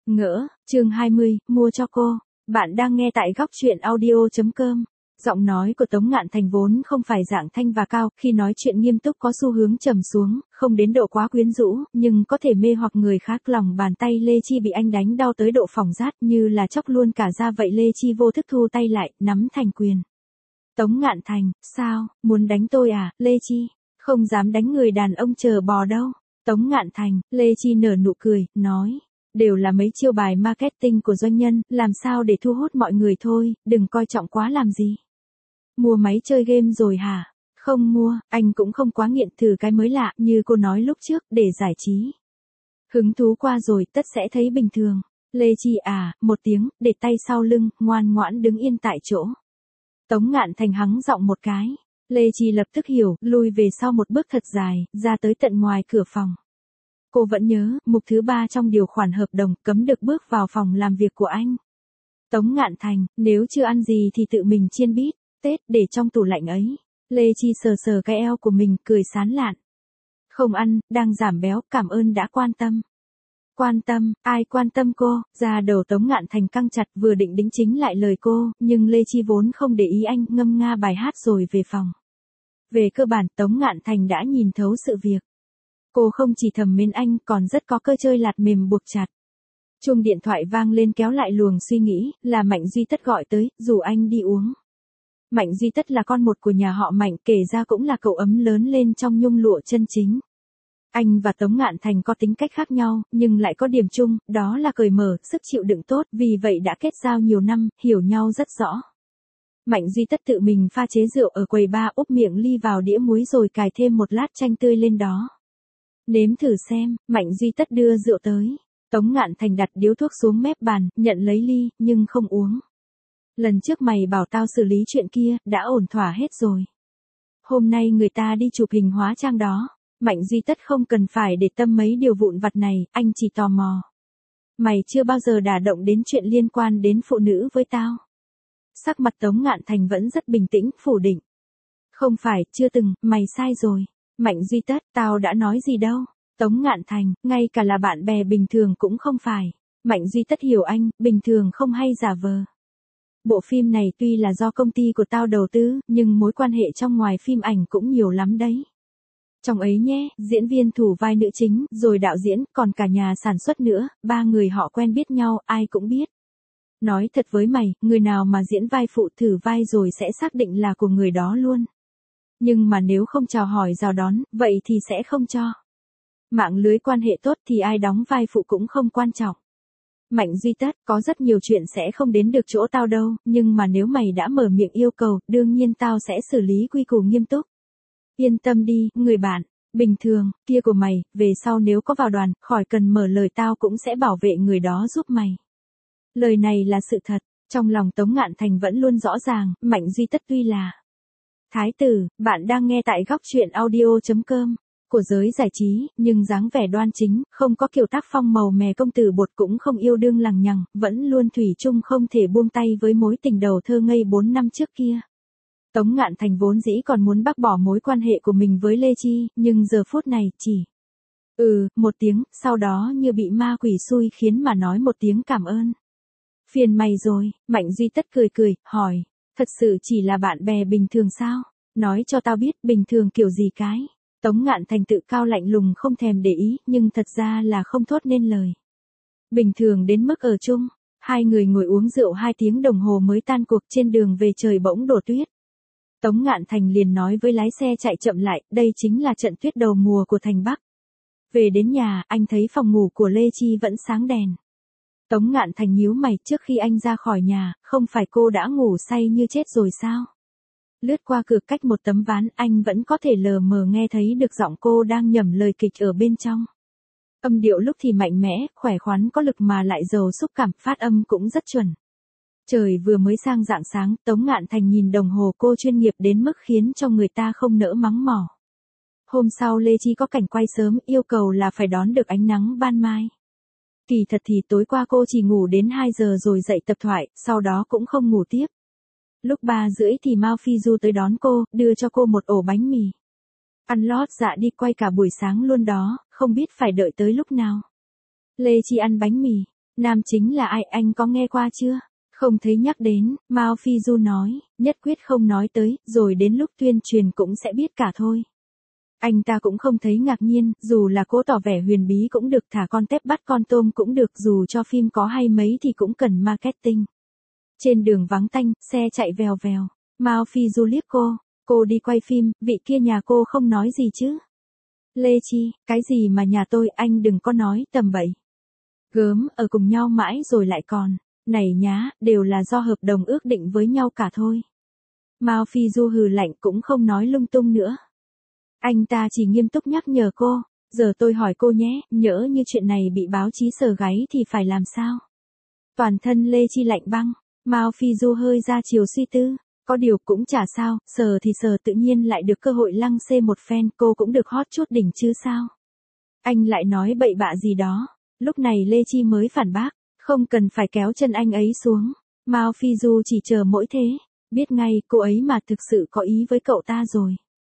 Ngỡ, chương 20, mua cho cô. Bạn đang nghe tại góc chuyện audio.com. Giọng nói của Tống Ngạn Thành vốn không phải dạng thanh và cao, khi nói chuyện nghiêm túc có xu hướng trầm xuống, không đến độ quá quyến rũ, nhưng có thể mê hoặc người khác. Lòng bàn tay Lê Chi bị anh đánh đau tới độ phỏng rát như là chóc luôn cả da vậy. Lê Chi vô thức thu tay lại, nắm thành quyền. Tống Ngạn Thành, sao, muốn đánh tôi à, Lê Chi? Không dám đánh người đàn ông chờ bò đâu. Tống Ngạn Thành, Lê Chi nở nụ cười, nói. Đều là mấy chiêu bài marketing của doanh nhân, làm sao để thu hút mọi người thôi, đừng coi trọng quá làm gì. Mua máy chơi game rồi hả? Không mua, anh cũng không quá nghiện, thử cái mới lạ, như cô nói lúc trước, để giải trí. Hứng thú qua rồi, tất sẽ thấy bình thường. Lê Chi à, một tiếng, để tay sau lưng, ngoan ngoãn đứng yên tại chỗ. Tống Ngạn Thành hắng giọng một cái. Lê Chi lập tức hiểu, lui về sau một bước thật dài, ra tới tận ngoài cửa phòng. Cô vẫn nhớ, mục thứ 3 trong điều khoản hợp đồng, cấm được bước vào phòng làm việc của anh. Tống Ngạn Thành, nếu chưa ăn gì thì tự mình chiên bít tết để trong tủ lạnh ấy. Lê Chi sờ sờ cái eo của mình, cười sán lạn. Không ăn, đang giảm béo, cảm ơn đã quan tâm. Quan tâm, ai quan tâm cô? Da đầu Tống Ngạn Thành căng chặt, vừa định đính chính lại lời cô, nhưng Lê Chi vốn không để ý anh, ngâm nga bài hát rồi về phòng. Về cơ bản, Tống Ngạn Thành đã nhìn thấu sự việc. Cô không chỉ thầm mến anh, còn rất có cơ chơi lạt mềm buộc chặt. Chuông điện thoại vang lên kéo lại luồng suy nghĩ, là Mạnh Duy Tất gọi tới, rủ anh đi uống. Mạnh Duy Tất là con một của nhà họ Mạnh, kể ra cũng là cậu ấm lớn lên trong nhung lụa chân chính. Anh và Tống Ngạn Thành có tính cách khác nhau, nhưng lại có điểm chung, đó là cởi mở, sức chịu đựng tốt, vì vậy đã kết giao nhiều năm, hiểu nhau rất rõ. Mạnh Duy Tất tự mình pha chế rượu ở quầy bar, úp miệng ly vào đĩa muối rồi cài thêm một lát chanh tươi lên đó. Nếm thử xem, Mạnh Duy Tất đưa rượu tới. Tống Ngạn Thành đặt điếu thuốc xuống mép bàn, nhận lấy ly, nhưng không uống. Lần trước mày bảo tao xử lý chuyện kia, đã ổn thỏa hết rồi. Hôm nay người ta đi chụp hình hóa trang đó. Mạnh Duy Tất không cần phải để tâm mấy điều vụn vặt này, anh chỉ tò mò. Mày chưa bao giờ đả động đến chuyện liên quan đến phụ nữ với tao. Sắc mặt Tống Ngạn Thành vẫn rất bình tĩnh, phủ định. Không phải, chưa từng, mày sai rồi. Mạnh Duy Tất, tao đã nói gì đâu. Tống Ngạn Thành, ngay cả là bạn bè bình thường cũng không phải. Mạnh Duy Tất hiểu anh, bình thường không hay giả vờ. Bộ phim này tuy là do công ty của tao đầu tư, nhưng mối quan hệ trong ngoài phim ảnh cũng nhiều lắm đấy. Trong ấy nhé, diễn viên thủ vai nữ chính, rồi đạo diễn, còn cả nhà sản xuất nữa, 3 người họ quen biết nhau, ai cũng biết. Nói thật với mày, người nào mà diễn vai phụ thử vai rồi sẽ xác định là của người đó luôn. Nhưng mà nếu không chào hỏi chào đón, vậy thì sẽ không cho. Mạng lưới quan hệ tốt thì ai đóng vai phụ cũng không quan trọng. Mạnh Duy Tất, có rất nhiều chuyện sẽ không đến được chỗ tao đâu, nhưng mà nếu mày đã mở miệng yêu cầu, đương nhiên tao sẽ xử lý quy củ nghiêm túc. Yên tâm đi, người bạn, bình thường, kia của mày, về sau nếu có vào đoàn, khỏi cần mở lời tao cũng sẽ bảo vệ người đó giúp mày. Lời này là sự thật, trong lòng Tống Ngạn Thành vẫn luôn rõ ràng, Mạnh Duy Tất tuy là thái tử, bạn đang nghe tại góc chuyện audio.com, của giới giải trí, nhưng dáng vẻ đoan chính, không có kiểu tác phong màu mè công tử bột, cũng không yêu đương lằng nhằng, vẫn luôn thủy chung không thể buông tay với mối tình đầu thơ ngây 4 năm trước kia. Tống Ngạn Thành vốn dĩ còn muốn bác bỏ mối quan hệ của mình với Lê Chi, nhưng giờ phút này chỉ một tiếng, sau đó như bị ma quỷ xui khiến mà nói một tiếng cảm ơn. Phiền mày rồi, Mạnh Duy Tất cười cười, hỏi, thật sự chỉ là bạn bè bình thường sao? Nói cho tao biết bình thường kiểu gì cái. Tống Ngạn Thành tự cao lạnh lùng không thèm để ý, nhưng thật ra là không thốt nên lời. Bình thường đến mức ở chung, hai người ngồi uống rượu 2 tiếng đồng hồ mới tan cuộc, trên đường về trời bỗng đổ tuyết. Tống Ngạn Thành liền nói với lái xe chạy chậm lại, đây chính là trận tuyết đầu mùa của thành Bắc. Về đến nhà, anh thấy phòng ngủ của Lê Chi vẫn sáng đèn. Tống Ngạn Thành nhíu mày, trước khi anh ra khỏi nhà, không phải cô đã ngủ say như chết rồi sao? Lướt qua cửa cách một tấm ván, anh vẫn có thể lờ mờ nghe thấy được giọng cô đang nhẩm lời kịch ở bên trong. Âm điệu lúc thì mạnh mẽ, khỏe khoắn có lực mà lại giàu xúc cảm, phát âm cũng rất chuẩn. Trời vừa mới sang rạng sáng, Tống Ngạn Thành nhìn đồng hồ cô chuyên nghiệp đến mức khiến cho người ta không nỡ mắng mỏ. Hôm sau Lê Chi có cảnh quay sớm, yêu cầu là phải đón được ánh nắng ban mai. Kỳ thật thì tối qua cô chỉ ngủ đến 2 giờ rồi dậy tập thoại, sau đó cũng không ngủ tiếp. Lúc 3 rưỡi thì Mao Phi Du tới đón cô, đưa cho cô một ổ bánh mì. Ăn lót dạ đi quay cả buổi sáng luôn đó, không biết phải đợi tới lúc nào. Lê Chi ăn bánh mì, Nam chính là ai, anh có nghe qua chưa? Không thấy nhắc đến, Mao Phi Du nói, nhất quyết không nói tới, rồi đến lúc tuyên truyền cũng sẽ biết cả thôi. Anh ta cũng không thấy ngạc nhiên, dù là cố tỏ vẻ huyền bí cũng được, thả con tép bắt con tôm cũng được, dù cho phim có hay mấy thì cũng cần marketing. Trên đường vắng tanh, xe chạy vèo vèo. Mao Phi Du liếc cô đi quay phim, vị kia nhà cô không nói gì chứ? Lê Chi, cái gì mà nhà tôi, anh đừng có nói tầm bậy. Gớm, ở cùng nhau mãi rồi lại còn, này nhá, đều là do hợp đồng ước định với nhau cả thôi. Mao Phi Du hừ lạnh cũng không nói lung tung nữa. Anh ta chỉ nghiêm túc nhắc nhở cô, giờ tôi hỏi cô nhé, nhỡ như chuyện này bị báo chí sờ gáy thì phải làm sao? Toàn thân Lê Chi lạnh băng, Mao Phi Du hơi ra chiều suy tư, có điều cũng chả sao, sờ thì sờ tự nhiên lại được cơ hội lăng xê một phen, cô cũng được hot chút đỉnh chứ sao? Anh lại nói bậy bạ gì đó, lúc này Lê Chi mới phản bác, không cần phải kéo chân anh ấy xuống, Mao Phi Du chỉ chờ mỗi thế, biết ngay cô ấy mà thực sự có ý với cậu ta rồi.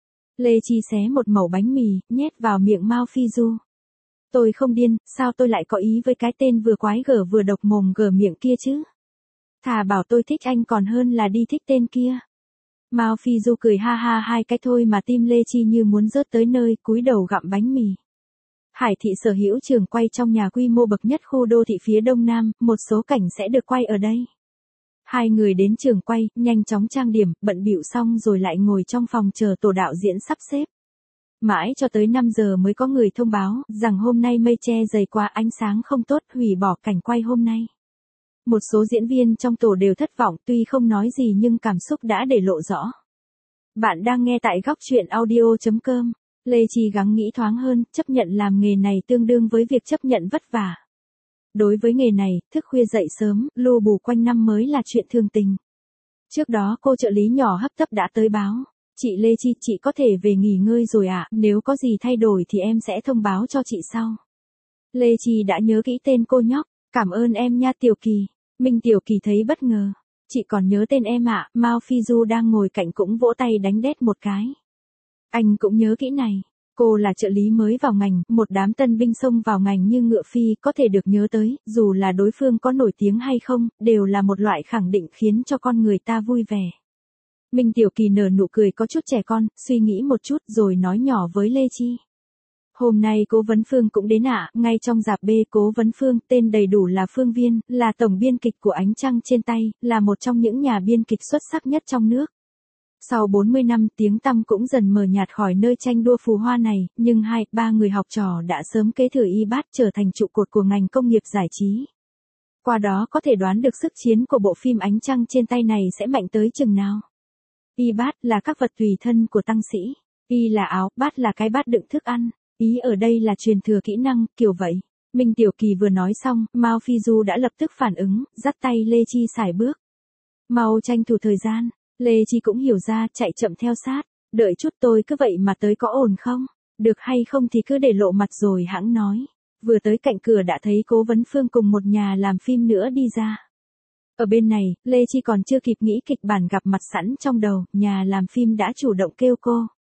Lê Chi xé một mẩu bánh mì, nhét vào miệng Mao Phi Du. Tôi không điên, sao tôi lại có ý với cái tên vừa quái gở vừa độc mồm gở miệng kia chứ? Thà bảo tôi thích anh còn hơn là đi thích tên kia. Mao Phi Du cười ha ha hai cái thôi mà tim Lê Chi như muốn rớt tới nơi, cúi đầu gặm bánh mì. Hải Thị sở hữu trường quay trong nhà quy mô bậc nhất khu đô thị phía Đông Nam, một số cảnh sẽ được quay ở đây. Hai người đến trường quay, nhanh chóng trang điểm, bận bịu xong rồi lại ngồi trong phòng chờ tổ đạo diễn sắp xếp. Mãi cho tới 5 giờ mới có người thông báo rằng hôm nay mây che dày quá, ánh sáng không tốt, hủy bỏ cảnh quay hôm nay. Một số diễn viên trong tổ đều thất vọng, tuy không nói gì nhưng cảm xúc đã để lộ rõ. Bạn đang nghe tại góc truyện audio.com. Lê Chi gắng nghĩ thoáng hơn, chấp nhận làm nghề này tương đương với việc chấp nhận vất vả. Đối với nghề này, thức khuya dậy sớm, lu bù quanh năm mới là chuyện thường tình. Trước đó cô trợ lý nhỏ hấp tấp đã tới báo. Chị Lê Chi, chị có thể về nghỉ ngơi rồi ạ, nếu có gì thay đổi thì em sẽ thông báo cho chị sau. Lê Chi đã nhớ kỹ tên cô nhóc, cảm ơn em nha Tiểu Kỳ. Minh Tiểu Kỳ thấy bất ngờ. Chị còn nhớ tên em ạ, Mao Phi Du đang ngồi cạnh cũng vỗ tay đánh đét một cái. Anh cũng nhớ kỹ này. Cô là trợ lý mới vào ngành, một đám tân binh xông vào ngành như ngựa phi, có thể được nhớ tới, dù là đối phương có nổi tiếng hay không, đều là một loại khẳng định khiến cho con người ta vui vẻ. Minh Tiểu Kỳ nở nụ cười có chút trẻ con, suy nghĩ một chút rồi nói nhỏ với Lê Chi. Hôm nay Cố Vấn Phương cũng đến ạ, ngay trong rạp B. Cố Vấn Phương, tên đầy đủ là Phương Viên, là tổng biên kịch của Ánh Trăng Trên Tay, là một trong những nhà biên kịch xuất sắc nhất trong nước. Sau 40 năm, tiếng tăm cũng dần mờ nhạt khỏi nơi tranh đua phù hoa này, nhưng 2-3 người học trò đã sớm kế thừa y bát trở thành trụ cột của ngành công nghiệp giải trí. Qua đó có thể đoán được sức chiến của bộ phim Ánh Trăng Trên Tay này sẽ mạnh tới chừng nào. Y bát là các vật tùy thân của tăng sĩ. Y là áo, bát là cái bát đựng thức ăn. Ý ở đây là truyền thừa kỹ năng, kiểu vậy. Minh Tiểu Kỳ vừa nói xong, Mao Phi Du đã lập tức phản ứng, dắt tay Lê Chi sải bước. Mau tranh thủ thời gian. Lê Chi cũng hiểu ra, chạy chậm theo sát. Đợi chút tôi cứ vậy mà tới có ổn không? Được hay không thì cứ để lộ mặt rồi hãng nói. Vừa tới cạnh cửa đã thấy Cố Vấn Phương cùng một nhà làm phim nữa đi ra. Ở bên này, Lê Chi còn chưa kịp nghĩ kịch bản gặp mặt sẵn trong đầu, nhà làm phim đã chủ động kêu cô.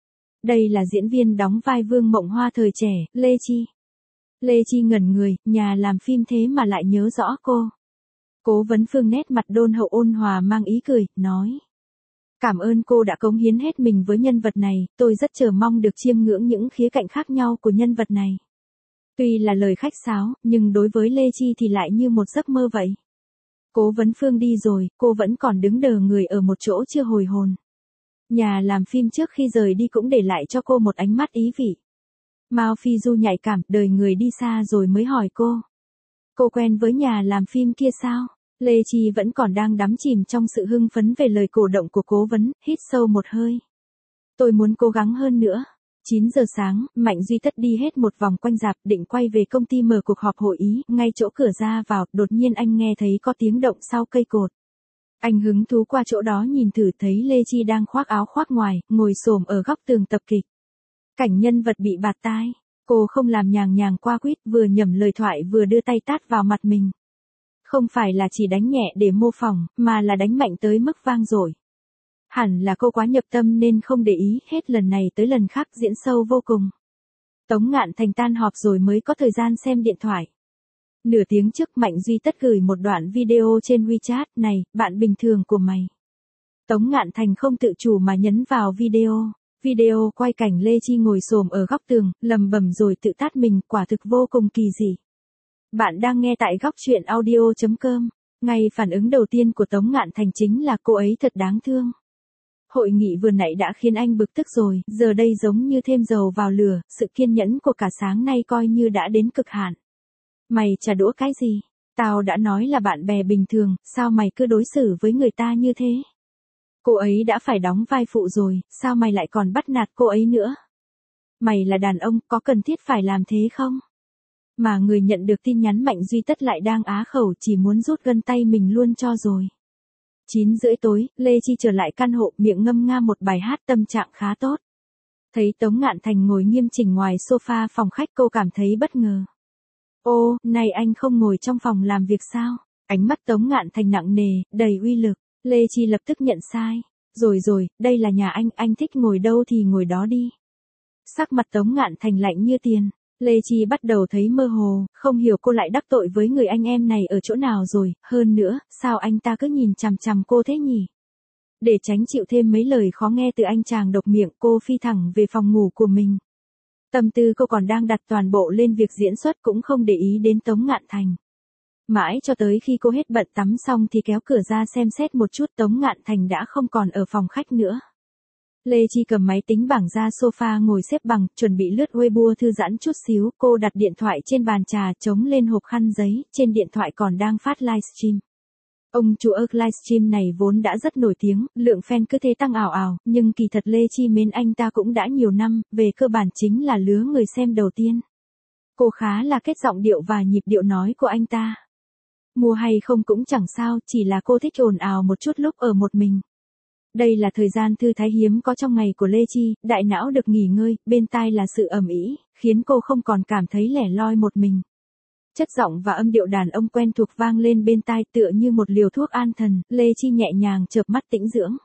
Đây là diễn viên đóng vai Vương Mộng Hoa thời trẻ, Lê Chi. Lê Chi ngẩn người, nhà làm phim thế mà lại nhớ rõ cô. Cố Vấn Phương nét mặt đôn hậu ôn hòa mang ý cười, nói. Cảm ơn cô đã cống hiến hết mình với nhân vật này, tôi rất chờ mong được chiêm ngưỡng những khía cạnh khác nhau của nhân vật này. Tuy là lời khách sáo, nhưng đối với Lê Chi thì lại như một giấc mơ vậy. Cố Vấn Phương đi rồi, cô vẫn còn đứng đờ người ở một chỗ chưa hồi hồn. Nhà làm phim trước khi rời đi cũng để lại cho cô một ánh mắt ý vị. Mao Phi Du nhạy cảm, đời người đi xa rồi mới hỏi cô. Cô quen với nhà làm phim kia sao? Lê Chi vẫn còn đang đắm chìm trong sự hưng phấn về lời cổ động của Cố Vấn, hít sâu một hơi. Tôi muốn cố gắng hơn nữa. 9 giờ sáng, Mạnh Duy Tất đi hết một vòng quanh rạp định quay về công ty mở cuộc họp hội ý, ngay chỗ cửa ra vào, đột nhiên anh nghe thấy có tiếng động sau cây cột. Anh hứng thú qua chỗ đó nhìn thử thấy Lê Chi đang khoác áo khoác ngoài, ngồi xổm ở góc tường tập kịch. Cảnh nhân vật bị bạt tai, cô không làm nhàng nhàng qua quýt, vừa nhẩm lời thoại vừa đưa tay tát vào mặt mình. Không phải là chỉ đánh nhẹ để mô phỏng, mà là đánh mạnh tới mức vang dội. Hẳn là cô quá nhập tâm nên không để ý, hết lần này tới lần khác diễn sâu vô cùng. Tống Ngạn Thành tan họp rồi mới có thời gian xem điện thoại. Nửa tiếng trước Mạnh Duy Tất gửi một đoạn video trên WeChat, này, bạn bình thường của mày. Tống Ngạn Thành không tự chủ mà nhấn vào video. Video quay cảnh Lê Chi ngồi xổm ở góc tường, lầm bầm rồi tự tát mình, quả thực vô cùng kỳ dị. Bạn đang nghe tại góc truyện audio.com. Ngay phản ứng đầu tiên của Tống Ngạn Thành chính là cô ấy thật đáng thương. Hội nghị vừa nãy đã khiến anh bực tức rồi, giờ đây giống như thêm dầu vào lửa, sự kiên nhẫn của cả sáng nay coi như đã đến cực hạn. Mày trả đũa cái gì? Tao đã nói là bạn bè bình thường, sao mày cứ đối xử với người ta như thế? Cô ấy đã phải đóng vai phụ rồi, sao mày lại còn bắt nạt cô ấy nữa? Mày là đàn ông, có cần thiết phải làm thế không? Mà người nhận được tin nhắn Mạnh Duy Tất lại đang á khẩu, chỉ muốn rút gân tay mình luôn cho rồi. 9:30 tối, Lê Chi trở lại căn hộ, miệng ngâm nga một bài hát, tâm trạng khá tốt. Thấy Tống Ngạn Thành ngồi nghiêm chỉnh ngoài sofa phòng khách, cô cảm thấy bất ngờ. Ô, này anh không ngồi trong phòng làm việc sao? Ánh mắt Tống Ngạn Thành nặng nề, đầy uy lực. Lê Chi lập tức nhận sai. Rồi, đây là nhà anh thích ngồi đâu thì ngồi đó đi. Sắc mặt Tống Ngạn Thành lạnh như tiền. Lê Chi bắt đầu thấy mơ hồ, không hiểu cô lại đắc tội với người anh em này ở chỗ nào rồi, hơn nữa, sao anh ta cứ nhìn chằm chằm cô thế nhỉ? Để tránh chịu thêm mấy lời khó nghe từ anh chàng độc miệng, cô phi thẳng về phòng ngủ của mình. Tâm tư cô còn đang đặt toàn bộ lên việc diễn xuất, cũng không để ý đến Tống Ngạn Thành. Mãi cho tới khi cô hết bận tắm xong thì kéo cửa ra xem xét một chút, Tống Ngạn Thành đã không còn ở phòng khách nữa. Lê Chi cầm máy tính bảng ra sofa ngồi xếp bằng, chuẩn bị lướt Weibo thư giãn chút xíu, cô đặt điện thoại trên bàn trà chống lên hộp khăn giấy, trên điện thoại còn đang phát livestream. Ông chủ livestream này vốn đã rất nổi tiếng, lượng fan cứ thế tăng ảo ảo, nhưng kỳ thật Lê Chi mến anh ta cũng đã nhiều năm, về cơ bản chính là lứa người xem đầu tiên. Cô khá là kết giọng điệu và nhịp điệu nói của anh ta. Mua hay không cũng chẳng sao, chỉ là cô thích ồn ào một chút lúc ở một mình. Đây là thời gian thư thái hiếm có trong ngày của Lê Chi, đại não được nghỉ ngơi, bên tai là sự ầm ĩ, khiến cô không còn cảm thấy lẻ loi một mình. Chất giọng và âm điệu đàn ông quen thuộc vang lên bên tai tựa như một liều thuốc an thần, Lê Chi nhẹ nhàng chợp mắt tĩnh dưỡng.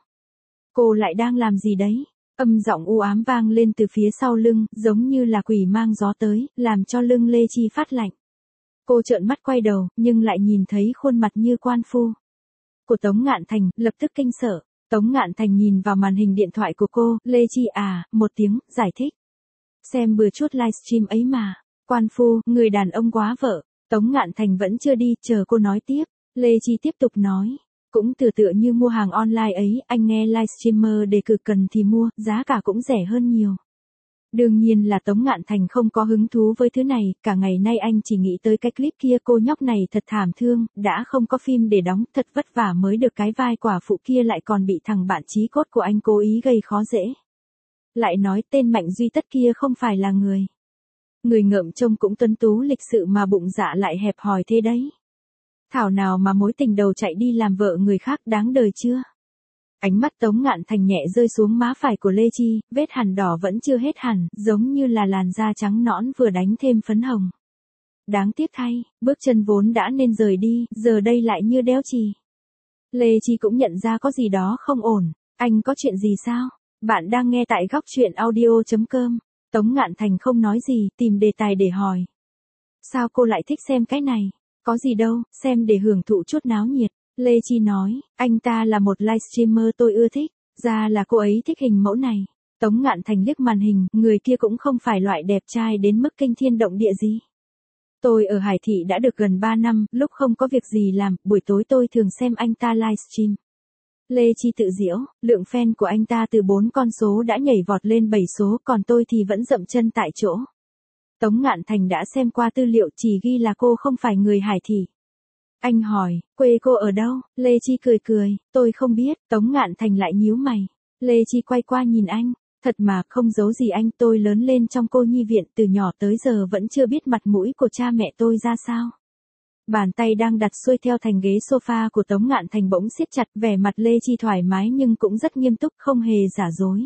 Cô lại đang làm gì đấy? Âm giọng u ám vang lên từ phía sau lưng, giống như là quỷ mang gió tới, làm cho lưng Lê Chi phát lạnh. Cô trợn mắt quay đầu, nhưng lại nhìn thấy khuôn mặt như quan phu của Tống Ngạn Thành, lập tức kinh sợ. Tống Ngạn Thành nhìn vào màn hình điện thoại của cô, Lê Chi à, một tiếng, giải thích. Xem bừa chút livestream ấy mà. Quan phu, người đàn ông quá vợ. Tống Ngạn Thành vẫn chưa đi, chờ cô nói tiếp. Lê Chi tiếp tục nói. Cũng tựa như mua hàng online ấy, anh nghe livestreamer đề cử cần thì mua, giá cả cũng rẻ hơn nhiều. Đương nhiên là Tống Ngạn Thành không có hứng thú với thứ này, cả ngày nay anh chỉ nghĩ tới cái clip kia, cô nhóc này thật thảm thương, đã không có phim để đóng, thật vất vả mới được cái vai quả phụ kia lại còn bị thằng bạn chí cốt của anh cố ý gây khó dễ. Lại nói tên Mạnh Duy Tất kia không phải là người ngợm trông cũng tuấn tú lịch sự mà bụng dạ lại hẹp hòi thế đấy. Thảo nào mà mối tình đầu chạy đi làm vợ người khác, đáng đời chưa? Ánh mắt Tống Ngạn Thành nhẹ rơi xuống má phải của Lê Chi, vết hằn đỏ vẫn chưa hết hẳn, giống như là làn da trắng nõn vừa đánh thêm phấn hồng. Đáng tiếc thay, bước chân vốn đã nên rời đi, giờ đây lại như đeo chì. Lê Chi cũng nhận ra có gì đó không ổn. Anh có chuyện gì sao? Bạn đang nghe tại góc truyện audio.com. Tống Ngạn Thành không nói gì, tìm đề tài để hỏi. Sao cô lại thích xem cái này? Có gì đâu, xem để hưởng thụ chút náo nhiệt. Lê Chi nói, anh ta là một livestreamer tôi ưa thích, ra là cô ấy thích hình mẫu này. Tống Ngạn Thành liếc màn hình, người kia cũng không phải loại đẹp trai đến mức kinh thiên động địa gì. Tôi ở Hải Thị đã được gần 3 năm, lúc không có việc gì làm, buổi tối tôi thường xem anh ta livestream. Lê Chi tự giễu, lượng fan của anh ta từ 4 con số đã nhảy vọt lên 7 số, còn tôi thì vẫn dậm chân tại chỗ. Tống Ngạn Thành đã xem qua tư liệu, chỉ ghi là cô không phải người Hải Thị. Anh hỏi, quê cô ở đâu? Lê Chi cười, tôi không biết. Tống Ngạn Thành lại nhíu mày. Lê Chi quay qua nhìn anh, thật mà không giấu gì anh, tôi lớn lên trong cô nhi viện, từ nhỏ tới giờ vẫn chưa biết mặt mũi của cha mẹ tôi ra sao. Bàn tay đang đặt xuôi theo thành ghế sofa của Tống Ngạn Thành bỗng siết chặt, vẻ mặt Lê Chi thoải mái nhưng cũng rất nghiêm túc, không hề giả dối.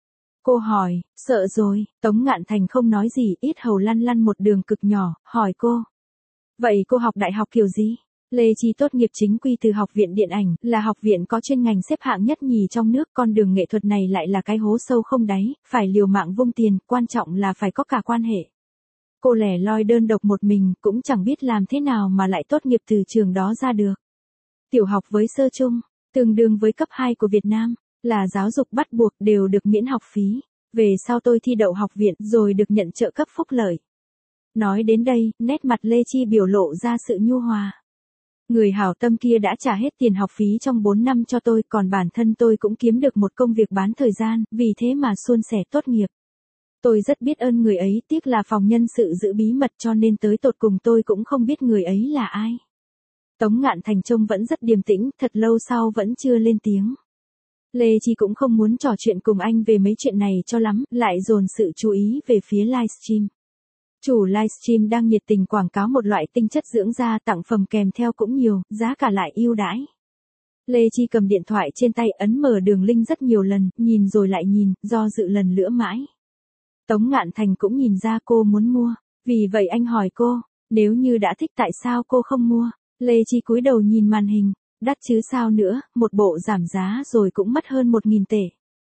Cô hỏi, sợ rồi? Tống Ngạn Thành không nói gì, yết hầu lăn lăn một đường cực nhỏ, hỏi cô. Vậy cô học đại học kiểu gì? Lê Chi tốt nghiệp chính quy từ Học viện Điện ảnh, là học viện có chuyên ngành xếp hạng nhất nhì trong nước, con đường nghệ thuật này lại là cái hố sâu không đáy, phải liều mạng vung tiền, quan trọng là phải có cả quan hệ. Cô lẻ loi đơn độc một mình, cũng chẳng biết làm thế nào mà lại tốt nghiệp từ trường đó ra được. Tiểu học với sơ trung, tương đương với cấp 2 của Việt Nam, là giáo dục bắt buộc đều được miễn học phí. Về sau tôi thi đậu học viện rồi được nhận trợ cấp phúc lợi. Nói đến đây, nét mặt Lê Chi biểu lộ ra sự nhu hòa. Người hảo tâm kia đã trả hết tiền học phí trong 4 năm cho tôi, còn bản thân tôi cũng kiếm được một công việc bán thời gian, vì thế mà suôn sẻ tốt nghiệp. Tôi rất biết ơn người ấy, tiếc là phòng nhân sự giữ bí mật cho nên tới tột cùng tôi cũng không biết người ấy là ai. Tống Ngạn Thành trông vẫn rất điềm tĩnh, thật lâu sau vẫn chưa lên tiếng. Lê Chi cũng không muốn trò chuyện cùng anh về mấy chuyện này cho lắm, lại dồn sự chú ý về phía livestream. Chủ livestream đang nhiệt tình quảng cáo một loại tinh chất dưỡng da, tặng phẩm kèm theo cũng nhiều, giá cả lại ưu đãi. Lê Chi cầm điện thoại trên tay ấn mở đường link rất nhiều lần, nhìn rồi lại nhìn, do dự lần nữa mãi. Tống Ngạn Thành cũng nhìn ra cô muốn mua, vì vậy anh hỏi cô, nếu như đã thích tại sao cô không mua? Lê Chi cúi đầu nhìn màn hình, đắt chứ sao nữa, một bộ giảm giá rồi cũng mất hơn 1.000 tệ.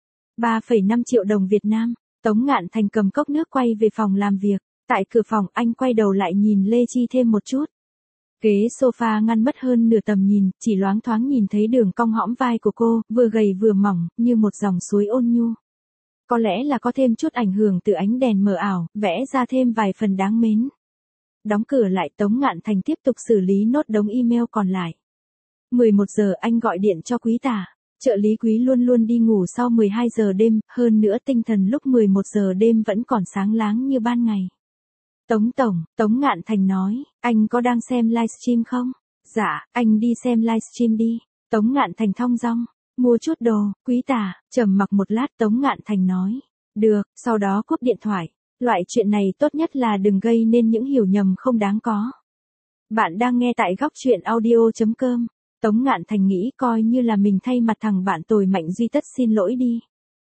3,5 triệu đồng Việt Nam. Tống Ngạn Thành cầm cốc nước quay về phòng làm việc. Tại cửa phòng anh quay đầu lại nhìn Lê Chi thêm một chút. Ghế sofa ngăn mất hơn nửa tầm nhìn, chỉ loáng thoáng nhìn thấy đường cong hõm vai của cô, vừa gầy vừa mỏng, như một dòng suối ôn nhu. Có lẽ là có thêm chút ảnh hưởng từ ánh đèn mờ ảo, vẽ ra thêm vài phần đáng mến. Đóng cửa lại, Tống Ngạn Thành tiếp tục xử lý nốt đống email còn lại. 11 giờ anh gọi điện cho Quý Tả. Trợ lý Quý luôn luôn đi ngủ sau 12 giờ đêm, hơn nữa tinh thần lúc 11 giờ đêm vẫn còn sáng láng như ban ngày. Tống Tổng, Tống Ngạn Thành nói, anh có đang xem livestream không? Dạ, anh đi xem livestream đi. Tống Ngạn Thành thong dong, mua chút đồ. Quý Tả, trầm mặc một lát, Tống Ngạn Thành nói, được, sau đó cúp điện thoại. Loại chuyện này tốt nhất là đừng gây nên những hiểu nhầm không đáng có. Bạn đang nghe tại góc truyện audio.com. Tống Ngạn Thành nghĩ coi như là mình thay mặt thằng bạn tồi Mạnh Duy Tất xin lỗi đi.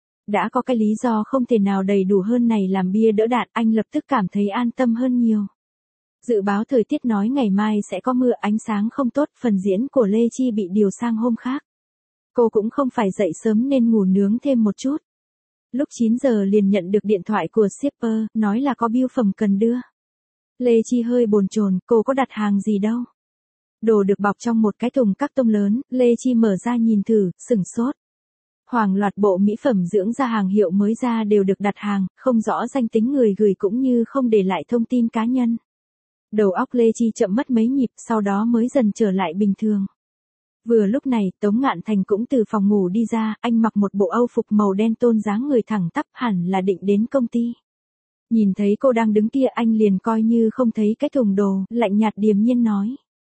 Đã có cái lý do không thể nào đầy đủ hơn này làm bia đỡ đạn, anh lập tức cảm thấy an tâm hơn nhiều. Dự báo thời tiết nói ngày mai sẽ có mưa, ánh sáng không tốt, phần diễn của Lê Chi bị điều sang hôm khác. Cô cũng không phải dậy sớm nên ngủ nướng thêm một chút. Lúc 9 giờ liền nhận được điện thoại của shipper, nói là có bưu phẩm cần đưa. Lê Chi hơi bồn chồn, cô có đặt hàng gì đâu. Đồ được bọc trong một cái thùng các tông lớn, Lê Chi mở ra nhìn thử, sửng sốt. Hàng loạt bộ mỹ phẩm dưỡng da hàng hiệu mới ra đều được đặt hàng, không rõ danh tính người gửi cũng như không để lại thông tin cá nhân. Đầu óc Lê Chi chậm mất mấy nhịp, sau đó mới dần trở lại bình thường. Vừa lúc này, Tống Ngạn Thành cũng từ phòng ngủ đi ra, anh mặc một bộ âu phục màu đen tôn dáng người thẳng tắp, hẳn là định đến công ty. Nhìn thấy cô đang đứng kia, anh liền coi như không thấy cái thùng đồ, lạnh nhạt điềm nhiên nói.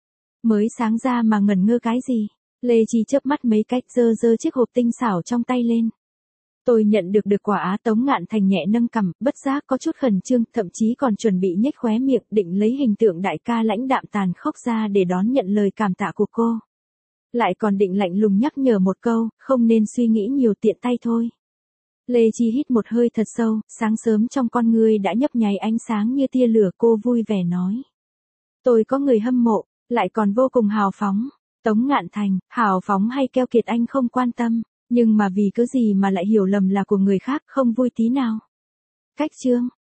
Mới sáng ra mà ngẩn ngơ cái gì? Lê Chi chớp mắt mấy cách, giơ chiếc hộp tinh xảo trong tay lên. Tôi nhận được quả á. Tống Ngạn Thành nhẹ nâng cằm, bất giác có chút khẩn trương, thậm chí còn chuẩn bị nhếch khóe miệng, định lấy hình tượng đại ca lãnh đạm tàn khốc ra để đón nhận lời cảm tạ của cô. Lại còn định lạnh lùng nhắc nhở một câu, không nên suy nghĩ nhiều, tiện tay thôi. Lê Chi hít một hơi thật sâu, sáng sớm trong con ngươi đã nhấp nháy ánh sáng như tia lửa, cô vui vẻ nói. Tôi có người hâm mộ, lại còn vô cùng hào phóng. Tống Ngạn Thành, hào phóng hay keo kiệt anh không quan tâm, nhưng mà vì cớ gì mà lại hiểu lầm là của người khác, không vui tí nào. Cách chương.